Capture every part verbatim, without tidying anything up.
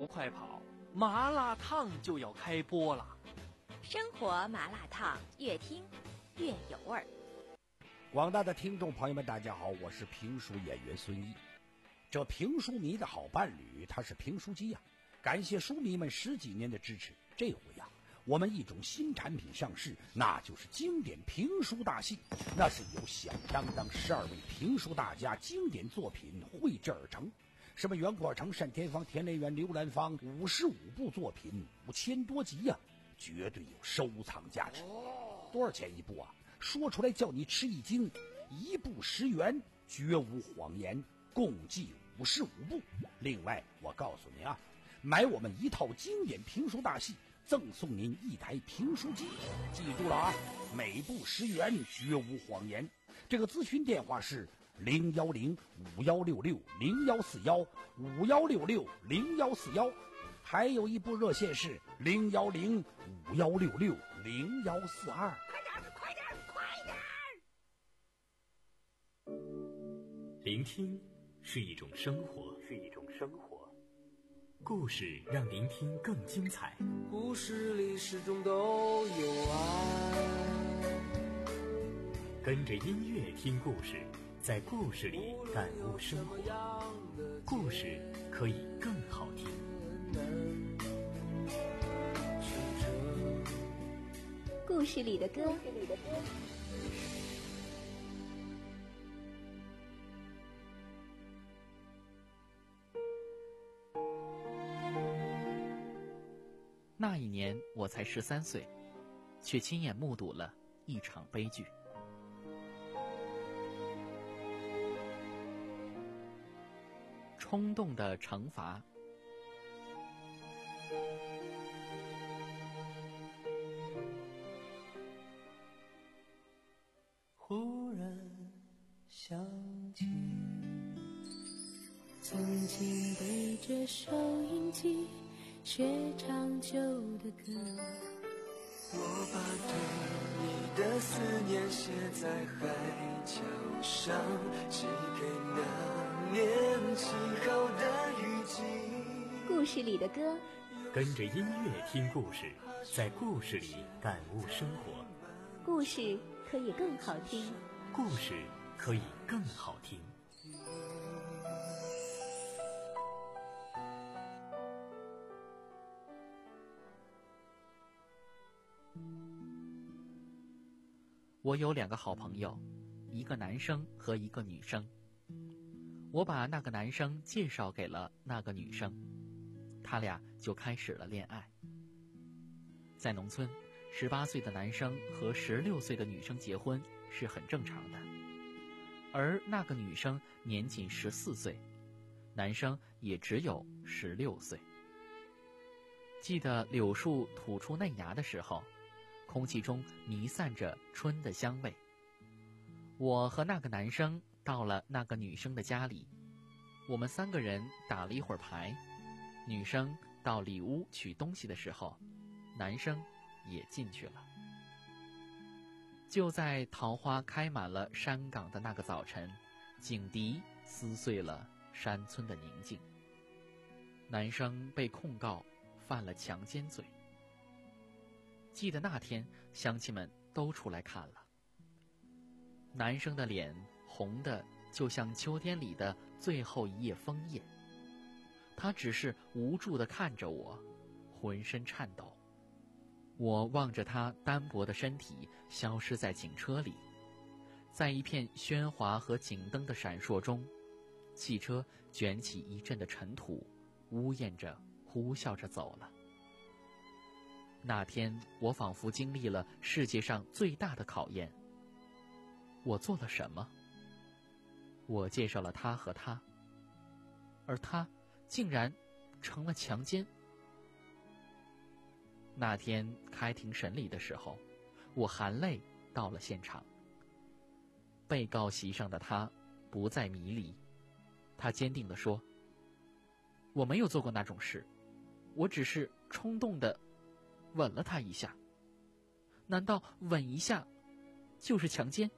快跑，麻辣烫就要开播了。 生活麻辣烫，越听越有味儿。 广大的听众朋友们，大家好，我是评书演员孙一。这评书迷的好伴侣，他是评书机呀、啊。感谢书迷们十几年的支持，这回呀、啊，我们一种新产品上市，那就是经典评书大戏。那是由响当当十二位评书大家经典作品绘制而成。什么袁国成、单田芳、田连元、刘兰芳，五十五部作品，五千多集呀、啊，绝对有收藏价值。多少钱一部啊？说出来叫你吃一惊，一部十元，绝无谎言，共计五十五部。另外，我告诉你啊，买我们一套经典评书大戏，赠送您一台评书机。记住了啊，每部十元，绝无谎言。这个咨询电话是零幺零五幺六六零幺四幺五幺六六零幺四幺，还有一部热线是零幺零五幺六六零幺四二。 快点，快点！ 聆听是一种生活，是一种生活。故事让聆听更精彩。 故事里始终都有爱。 跟着音乐听故事，在故事里感悟生活。故事可以更好听。 故事里的歌。 那一年我才十三岁，却亲眼目睹了一场悲剧。冲动的惩罚。 忽然想起曾经对着收音机学唱旧的歌， 我把对你的思念写在海角上，寄给那年起好的雨季。 故事里的歌， 跟着音乐听故事，在故事里感悟生活。 故事可以更好听， 故事可以更好听。 我有两个好朋友，一个男生和一个女生。我把那个男生介绍给了那个女生，他俩就开始了恋爱。在农村，十八岁的男生和十六岁的女生结婚是很正常的，而那个女生年仅十四岁，男生也只有十六岁。记得柳树吐出嫩芽的时候，空气中弥散着春的香味。我和那个男生到了那个女生的家里，我们三个人打了一会儿牌。女生到里屋取东西的时候，男生也进去了。就在桃花开满了山岗的那个早晨，警笛撕碎了山村的宁静。男生被控告犯了强奸罪。记得那天，乡亲们都出来看了。男生的脸红的就像秋天里的最后一叶枫叶，他只是无助地看着我，浑身颤抖。我望着他单薄的身体消失在警车里，在一片喧哗和警灯的闪烁中，汽车卷起一阵的尘土，呜咽着呼啸着走了。那天我仿佛经历了世界上最大的考验。我做了什么？我介绍了他和他，而他竟然成了强奸。那天开庭审理的时候，我含泪到了现场。被告席上的他不再迷离，他坚定地说：我没有做过那种事，我只是冲动地吻了他一下。难道吻一下就是强奸？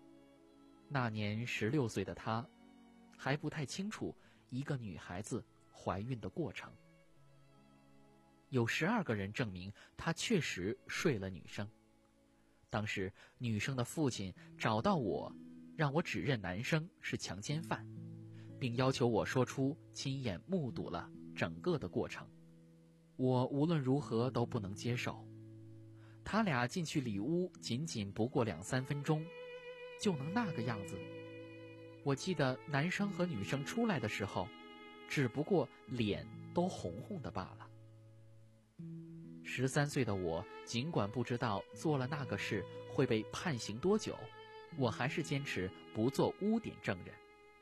那年十六岁的他还不太清楚一个女孩子怀孕的过程。有十二个人证明他确实睡了女生。当时女生的父亲找到我，让我指认男生是强奸犯，并要求我说出亲眼目睹了整个的过程。我无论如何都不能接受。他俩进去里屋仅仅不过两三分钟，就能那个样子。我记得男生和女生出来的时候，只不过脸都红红的罢了。十三岁的我，尽管不知道做了那个事会被判刑多久，我还是坚持不做污点证人。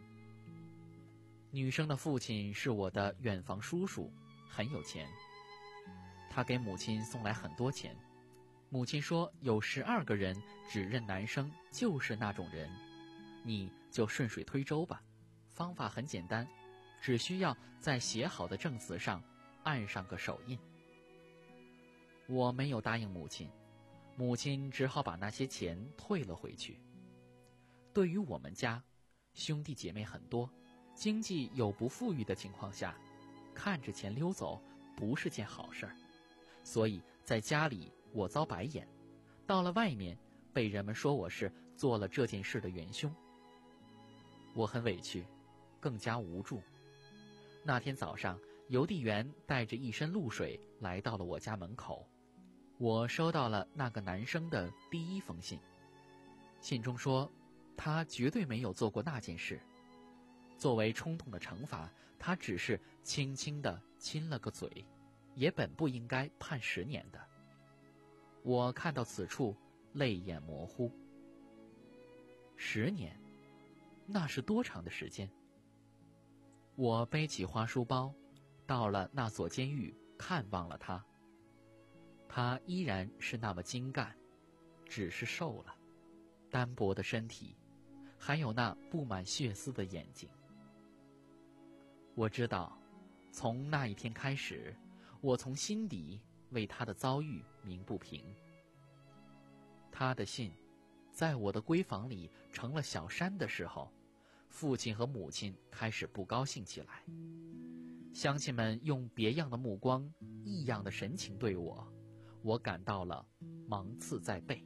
女生的父亲是我的远房叔叔，很有钱。他给母亲送来很多钱。母亲说有十二个人指认男生就是那种人，你就顺水推舟吧，方法很简单，只需要在写好的证词上按上个手印。我没有答应母亲，母亲只好把那些钱退了回去。对于我们家，兄弟姐妹很多，经济有不富裕的情况下，看着钱溜走不是件好事儿，所以在家里我遭白眼，到了外面被人们说我是做了这件事的元凶。我很委屈，更加无助。那天早上，邮递员带着一身露水来到了我家门口。我收到了那个男生的第一封信，信中说他绝对没有做过那件事，作为冲动的惩罚，他只是轻轻地亲了个嘴，也本不应该判十年的。我看到此处，泪眼模糊。十年，那是多长的时间？我背起花书包，到了那所监狱，看望了他。他依然是那么精干，只是瘦了，单薄的身体，还有那布满血丝的眼睛。我知道，从那一天开始，我从心底为他的遭遇鸣不平。他的信在我的闺房里成了小山的时候，父亲和母亲开始不高兴起来。乡亲们用别样的目光、异样的神情对我，我感到了芒刺在背。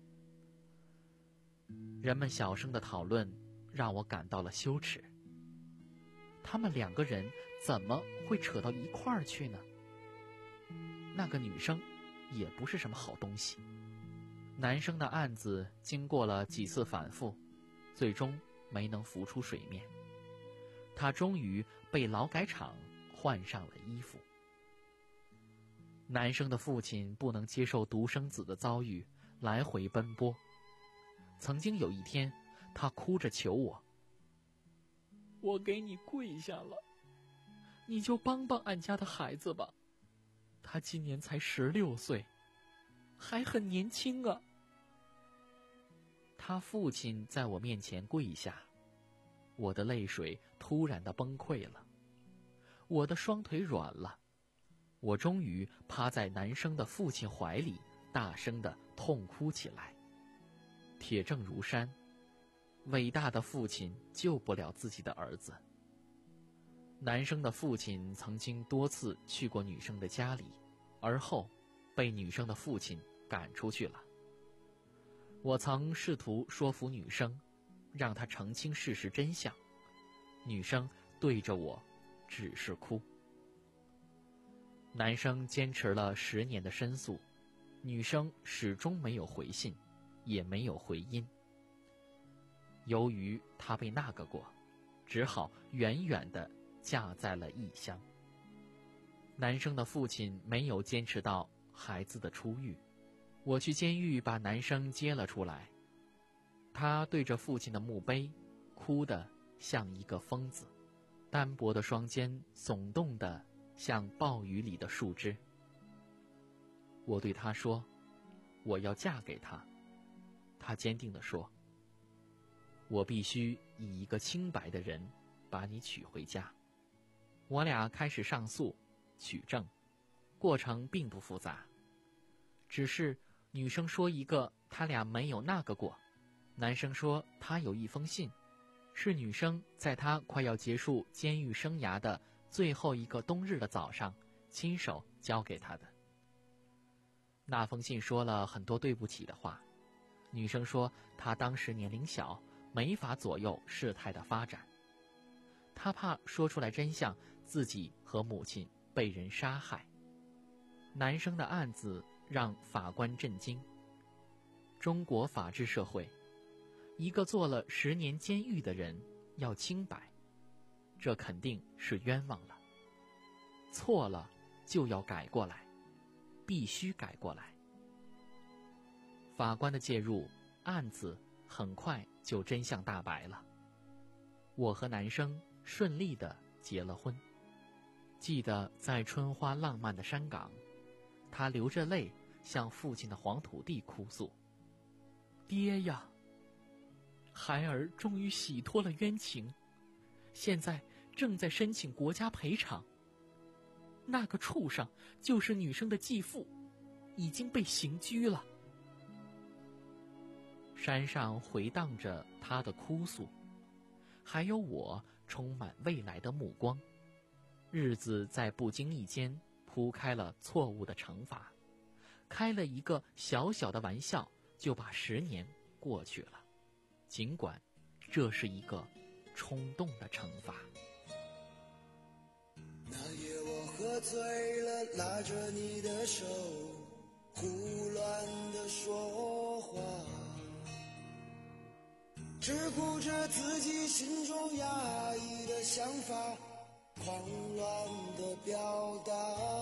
人们小声的讨论让我感到了羞耻。他们两个人怎么会扯到一块儿去呢？那个女生也不是什么好东西。男生的案子经过了几次反复，最终没能浮出水面。他终于被劳改场换上了衣服。男生的父亲不能接受独生子的遭遇，来回奔波。曾经有一天，他哭着求我：“我给你跪下了，你就帮帮俺家的孩子吧，他今年才十六岁，还很年轻啊。”他父亲在我面前跪下，我的泪水突然的崩溃了，我的双腿软了，我终于趴在男生的父亲怀里，大声的痛哭起来。铁证如山，伟大的父亲救不了自己的儿子。男生的父亲曾经多次去过女生的家里，而后被女生的父亲赶出去了。我曾试图说服女生，让她澄清事实真相，女生对着我只是哭。男生坚持了十年的申诉，女生始终没有回信，也没有回音。由于她被那个过，只好远远地嫁在了异乡。男生的父亲没有坚持到孩子的出狱，我去监狱把男生接了出来。他对着父亲的墓碑，哭得像一个疯子，单薄的双肩耸动得像暴雨里的树枝。我对他说：“我要嫁给他。”他坚定地说：“我必须以一个清白的人把你娶回家。”我俩开始上诉、取证，过程并不复杂，只是女生说一个他俩没有那个过，男生说他有一封信，是女生在他快要结束监狱生涯的最后一个冬日的早上亲手交给他的。那封信说了很多对不起的话，女生说她当时年龄小，没法左右事态的发展，她怕说出来真相，自己和母亲被人杀害。男生的案子让法官震惊。中国法治社会，一个坐了十年监狱的人要清白，这肯定是冤枉了。错了就要改过来，必须改过来。法官的介入，案子很快就真相大白了。我和男生顺利地结了婚。记得在春花浪漫的山岗，他流着泪向父亲的黄土地哭诉：爹呀，孩儿终于洗脱了冤情，现在正在申请国家赔偿。那个畜生就是女生的继父，已经被刑拘了。山上回荡着他的哭诉，还有我充满未来的目光。日子在不经意间铺开了错误的惩罚，开了一个小小的玩笑，就把十年过去了。尽管这是一个冲动的惩罚。 那夜我喝醉了，拉着你的手，胡乱地说话，只顾着自己心中压抑的想法，狂乱地表达。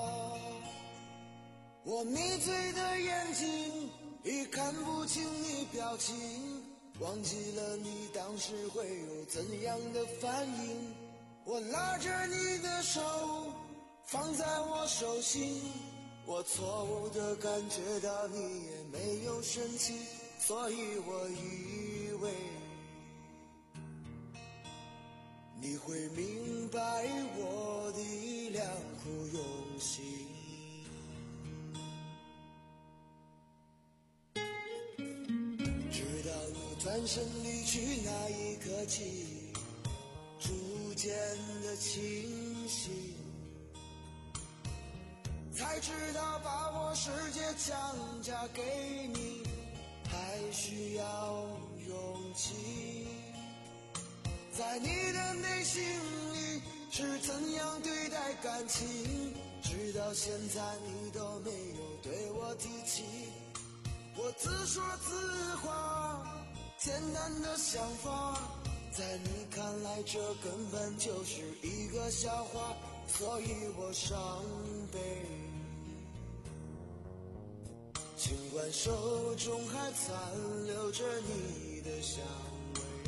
我迷醉的眼睛已看不清你表情，忘记了你当时会有怎样的反应。我拉着你的手放在我手心，我错误地感觉到你也没有生气，所以我以为你会明白我的良苦用心。直到你转身离去那一刻起，逐渐的清醒，才知道把我世界强加给你还需要勇气。在你的内心里是怎样对待感情，直到现在你都没有对我提起。我自说自话，简单的想法，在你看来这根本就是一个笑话，所以我伤悲。尽管手中还残留着你的香味，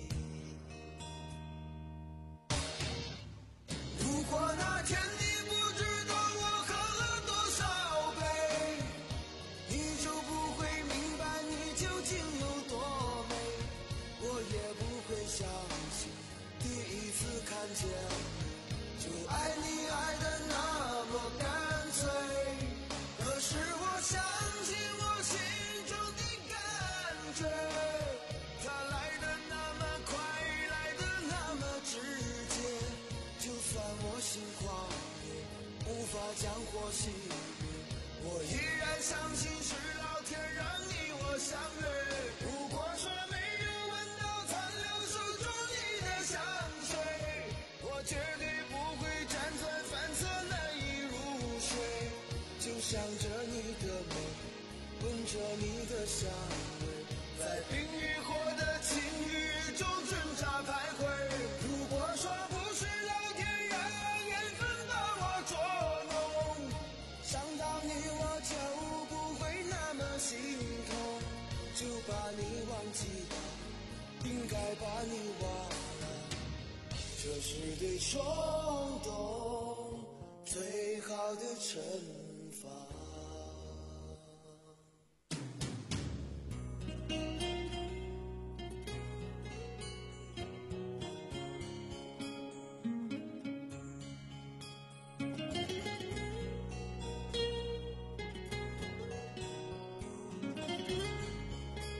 如果那天你不知道我喝了多少杯，你就不会明白你究竟有多美，我也不会相信第一次看见你就爱你爱得那么干脆。可是我相信我心中的感觉，它来得那么快，来得那么直接，就算我心狂野，无法将火熄灭，我依然相信是老天让你我相约。如果说没有闻到残留手中你的香水，我绝对不会辗转反侧难以入睡，就想着你的美，闻着你的香味，在冰与火的情欲中挣扎徘徊。如果说不是老天让缘分把我捉弄，想到你我就不会那么心痛，就把你忘记吧，应该把你忘了，这是对冲动最好的惩罚。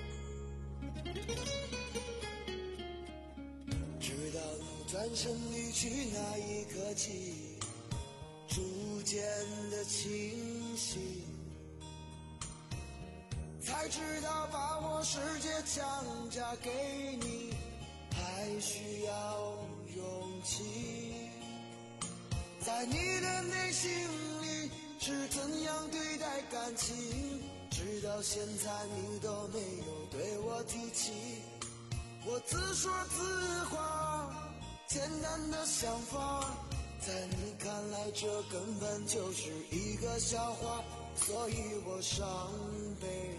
直到你转身离去那一刻起，逐渐的清醒，才知道把我世界强加给你还需要勇气。在你的内心里是怎样对待感情，直到现在你都没有对我提起。我自说自话，简单的想法，在你看来这根本就是一个笑话，所以我伤悲。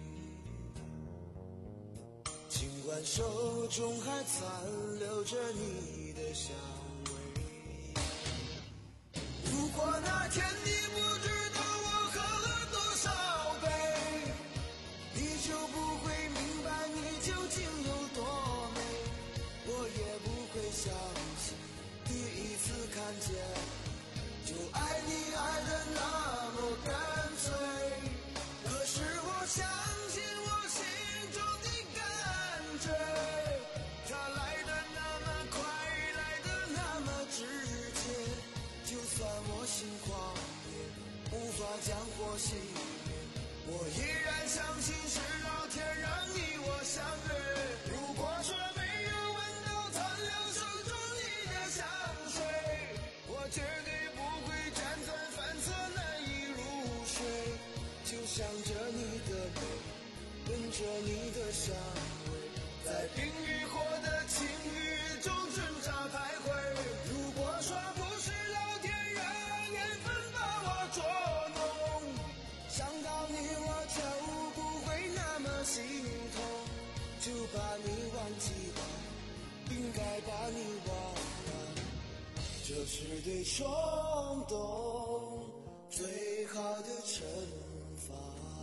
尽管手中还残留着你的香味，如果那天你不知道我喝了多少杯，你就不会明白你究竟有多美，我也不会相信第一次看见就爱你爱得那么干脆。可是我相信我心中的感觉，它来得那么快，来得那么直接，就算我心狂野，无法将火熄灭，我依然相信是老天让你我相约。如果说没有闻到残留手中你的香水，我绝对不会辗转反侧难以入睡，就想着你的美，闻着你的香味，在冰与火的情欲中挣扎徘徊。如果说不是老天让缘分把我捉弄，想到你我就不会那么心痛，就把你忘记吧，应该把你忘了，这是对冲动最好的惩罚，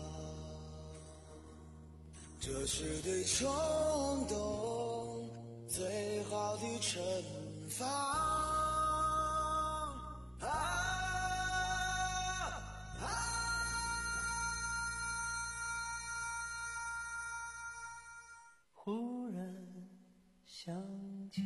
这是对冲动最好的惩罚。啊啊忽然想起，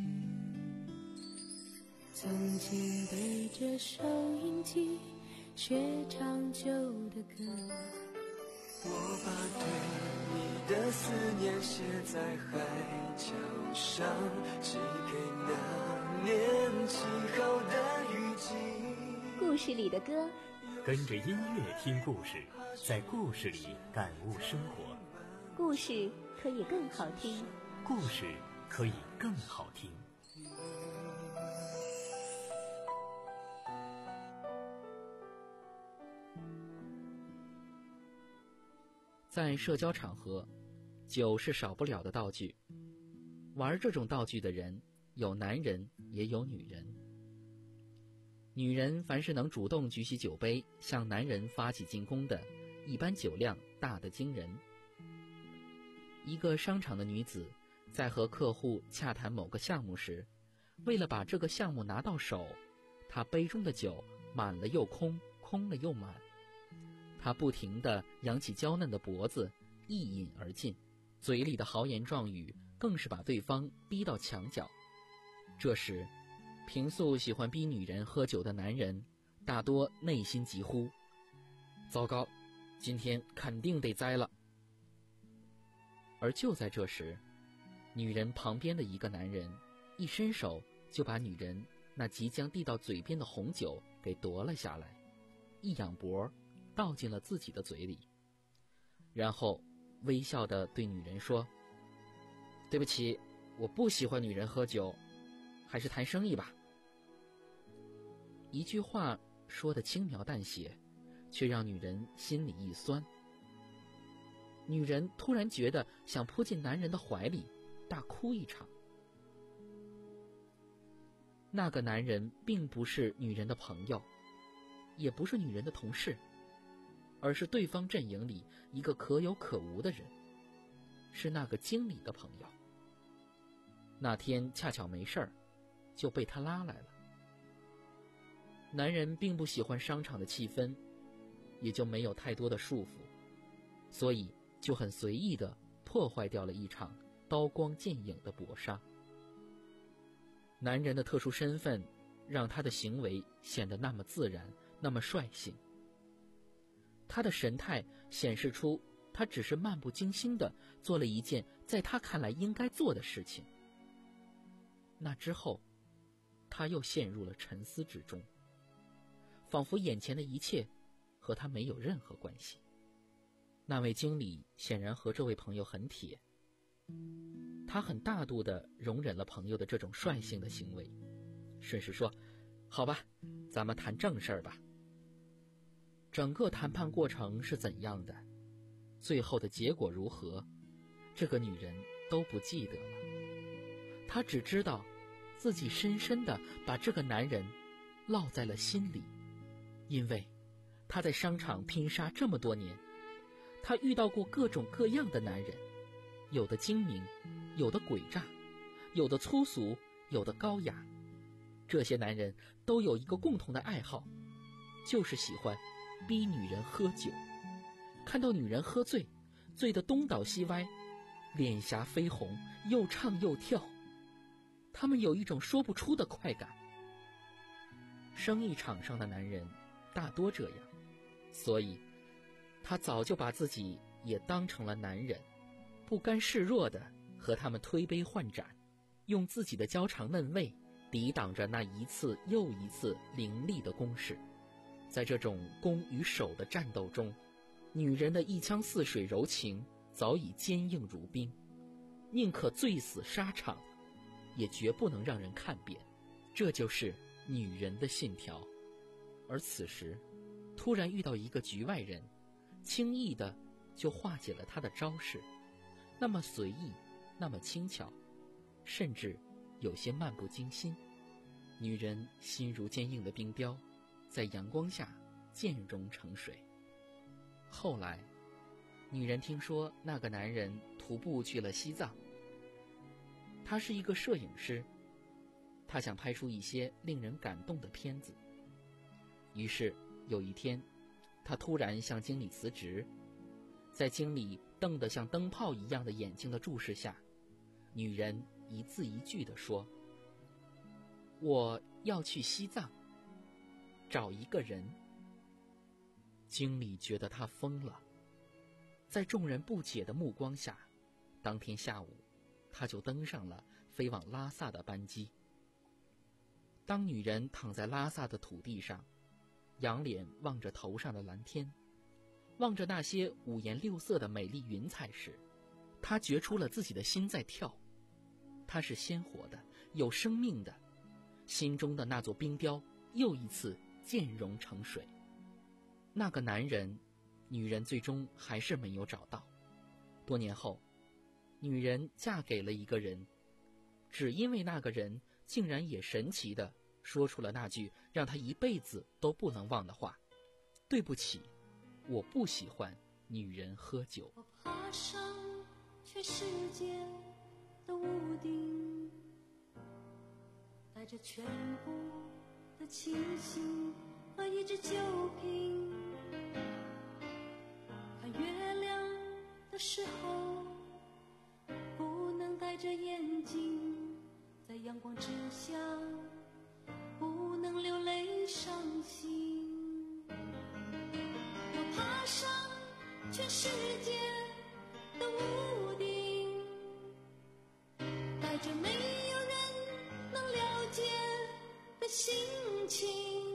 曾经对着收音机学唱旧的歌， 我把对你的思念写在海角上，寄给那年起好的雨季。 故事里的歌， 跟着音乐听故事，在故事里感悟生活。 故事可以更好听， 故事可以更好听。 在社交场合，酒是少不了的道具。玩这种道具的人，有男人也有女人。女人凡是能主动举起酒杯向男人发起进攻的，一般酒量大得惊人。一个商场的女子在和客户洽谈某个项目时，为了把这个项目拿到手，她杯中的酒满了又空，空了又满。她不停地扬起娇嫩的脖子，一饮而尽，嘴里的豪言壮语更是把对方逼到墙角。这时，平素喜欢逼女人喝酒的男人大多内心急呼：糟糕，今天肯定得栽了。而就在这时，女人旁边的一个男人一伸手就把女人那即将递到嘴边的红酒给夺了下来，一仰脖倒进了自己的嘴里，然后微笑地对女人说：对不起，我不喜欢女人喝酒，还是谈生意吧。一句话说得轻描淡写，却让女人心里一酸。女人突然觉得想扑进男人的怀里，大哭一场。那个男人并不是女人的朋友，也不是女人的同事，而是对方阵营里一个可有可无的人，是那个经理的朋友。那天恰巧没事儿，就被他拉来了。男人并不喜欢商场的气氛，也就没有太多的束缚，所以就很随意地破坏掉了一场刀光剑影的搏杀。 男人的特殊身份让他的行为显得那么自然，那么率性。他的神态显示出他只是漫不经心地做了一件在他看来应该做的事情。那之后，他又陷入了沉思之中，仿佛眼前的一切和他没有任何关系。那位经理显然和这位朋友很铁，他很大度地容忍了朋友的这种率性的行为，顺势说：好吧，咱们谈正事儿吧。整个谈判过程是怎样的，最后的结果如何，这个女人都不记得了。她只知道自己深深地把这个男人烙在了心里，因为她在商场拼杀这么多年，她遇到过各种各样的男人，有的精明，有的诡诈，有的粗俗，有的高雅。这些男人都有一个共同的爱好，就是喜欢逼女人喝酒。看到女人喝醉，醉得东倒西歪，脸颊绯红，又唱又跳，他们有一种说不出的快感。生意场上的男人大多这样，所以他早就把自己也当成了男人，不甘示弱地和他们推杯换盏，用自己的娇肠嫩胃抵挡着那一次又一次凌厉的攻势。在这种攻与守的战斗中，女人的一腔似水柔情早已坚硬如冰，宁可醉死沙场，也绝不能让人看扁。这就是女人的信条。而此时突然遇到一个局外人，轻易的就化解了他的招式，那么随意，那么轻巧，甚至有些漫不经心。女人心如坚硬的冰雕，在阳光下渐融成水。后来女人听说那个男人徒步去了西藏，他是一个摄影师，他想拍出一些令人感动的片子。于是有一天，他突然向经理辞职。在经理瞪得像灯泡一样的眼睛的注视下，女人一字一句地说：我要去西藏找一个人。经理觉得他疯了，在众人不解的目光下，当天下午他就登上了飞往拉萨的班机。当女人躺在拉萨的土地上，仰脸望着头上的蓝天，望着那些五颜六色的美丽云彩时，她觉出了自己的心在跳。它是鲜活的，有生命的，心中的那座冰雕又一次渐融成水。那个男人，女人最终还是没有找到。多年后，女人嫁给了一个人，只因为那个人竟然也神奇地说出了那句让她一辈子都不能忘的话：对不起，我不喜欢女人喝酒。 我爬上全世界的屋顶，带着全部的清醒和一支酒瓶，看月亮的时候不能戴着眼镜，在阳光之下不能流泪伤心。我爬上全世界的屋顶，带着没有人能了解的心情，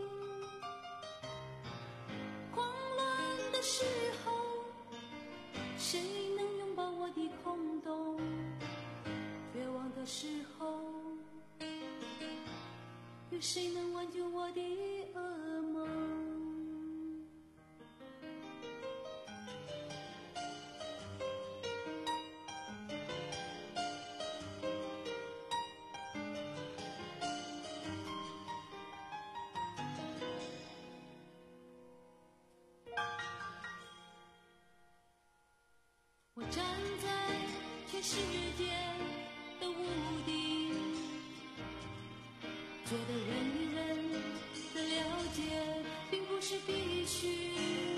慌乱的时候谁能拥抱我的空洞，绝望的时候有谁能挽救我的噩梦。我站在全世界的屋顶，觉得人与人的了解并不是必须，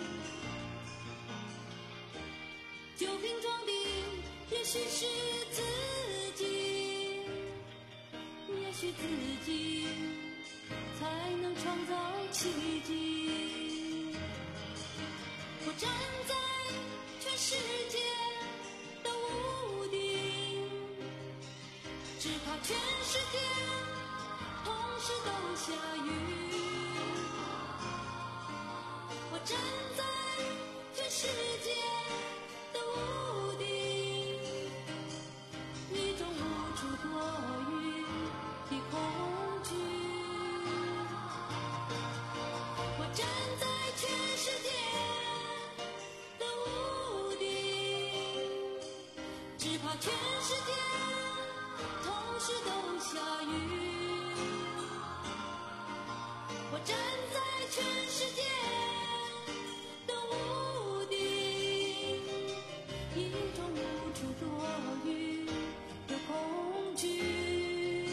酒瓶装的也许是自己，也许许自己，才能创造奇迹。我站在全世界的屋顶，只怕全世界同时都下雨。我站在全世界的屋顶，你总无处躲雨的恐惧。我站在全世界的屋顶，只怕全世界同时都下雨。我站在全世界的屋顶，一种无处躲雨的恐惧，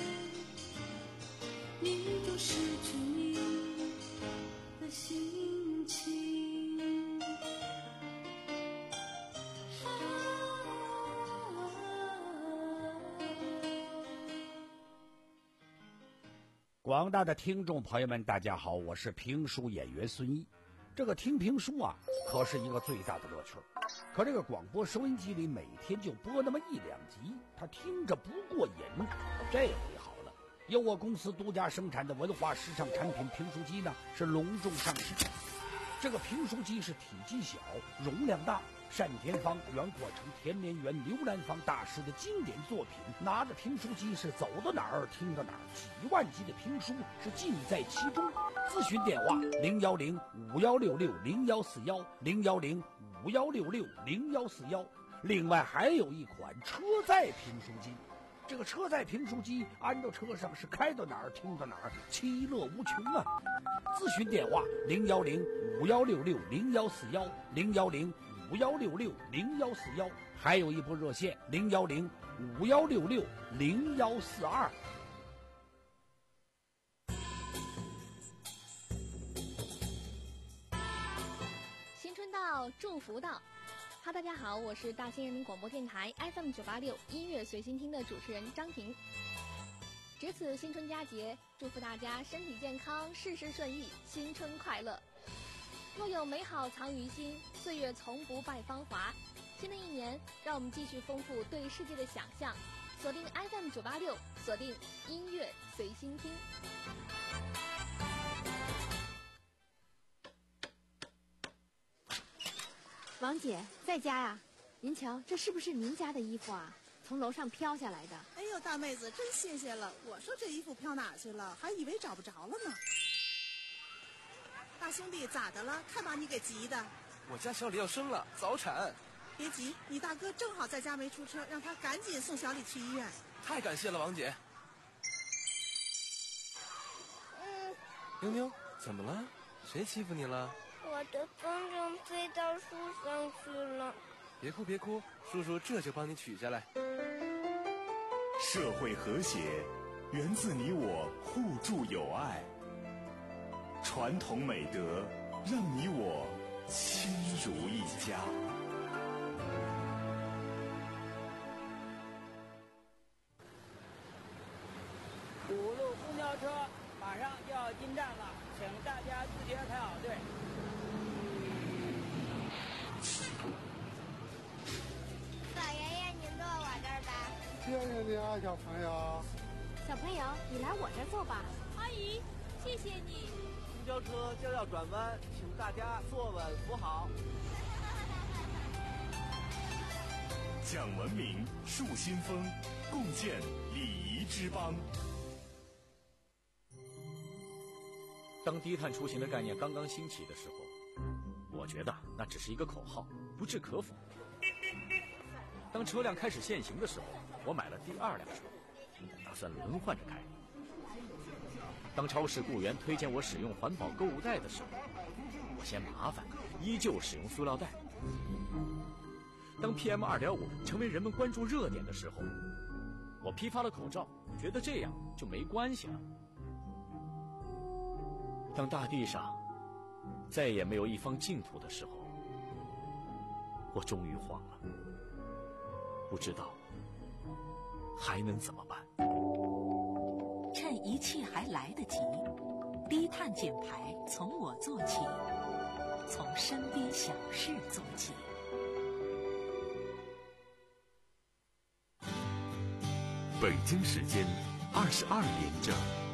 你就失去你的心情。 广大的听众朋友们大家好，我是评书演员孙一。这个听评书啊可是一个最大的乐趣，可这个广播收音机里每天就播那么一两集，他听着不过瘾。这回好了，由我公司独家生产的文化时尚产品评书机呢是隆重上市。这个评书机是体积小容量大，单田芳、袁阔成、田连元、刘兰芳大师的经典作品，拿着评书机是走到哪儿听到哪儿，几万集的评书是尽在其中。咨询电话零幺零五幺六六零幺四幺零幺零五幺六六零幺四幺。另外还有一款车载评书机，这个车载评书机安到车上是开到哪儿听到哪儿，其乐无穷啊！咨询电话零幺零五幺六六零幺四幺零幺零五幺六六零幺四幺，还有一部热线零幺零五幺六六零幺四二。 新春到，祝福到。哈，大家好，我是大兴人民广播电台 F M 九八六音乐随心听的主持人张婷。值此新春佳节，祝福大家身体健康，事事顺意，新春快乐。若有美好藏于心，岁月从不败芳华。新的一年，让我们继续丰富对世界的想象。锁定 F M 九八六，锁定音乐随心听。 王姐在家呀？您瞧，这是不是您家的衣服啊？从楼上飘下来的。 哎呦，大妹子，真谢谢了！我说这衣服飘哪去了，还以为找不着了呢。大兄弟，咋的了？看把你给急的。 我家小李要生了，早产。 别急，你大哥正好在家没出车，让他赶紧送小李去医院。 太感谢了，王姐。 嗯。 妞妞，怎么了？谁欺负你了？ 我的风筝飞到树上去了。 别哭别哭，叔叔这就帮你取下来。 社会和谐源自你我互助友爱，传统美德让你我亲如一家。 五路公交车马上就要进站了，请大家自觉排好队。 老爷爷，您坐我这儿吧。 谢谢你啊，小朋友。 小朋友，你来我这儿坐吧。 阿姨，谢谢你。 公交车就要转弯，请大家坐稳扶好。 讲文明，树新风，共建礼仪之邦。 当低碳出行的概念刚刚兴起的时候，我觉得那只是一个口号，不置可否。当车辆开始限行的时候，我买了第二辆车，打算轮换着开。当超市雇员推荐我使用环保购物袋的时候，我嫌麻烦，依旧使用塑料袋。当 P M 二点五 成为人们关注热点的时候，我批发了口罩，觉得这样就没关系了。当大地上再也没有一方净土的时候，我终于慌了，不知道还能怎么办。 趁一切还来得及。低碳减排从我做起，从身边小事做起。 北京时间二十二点整。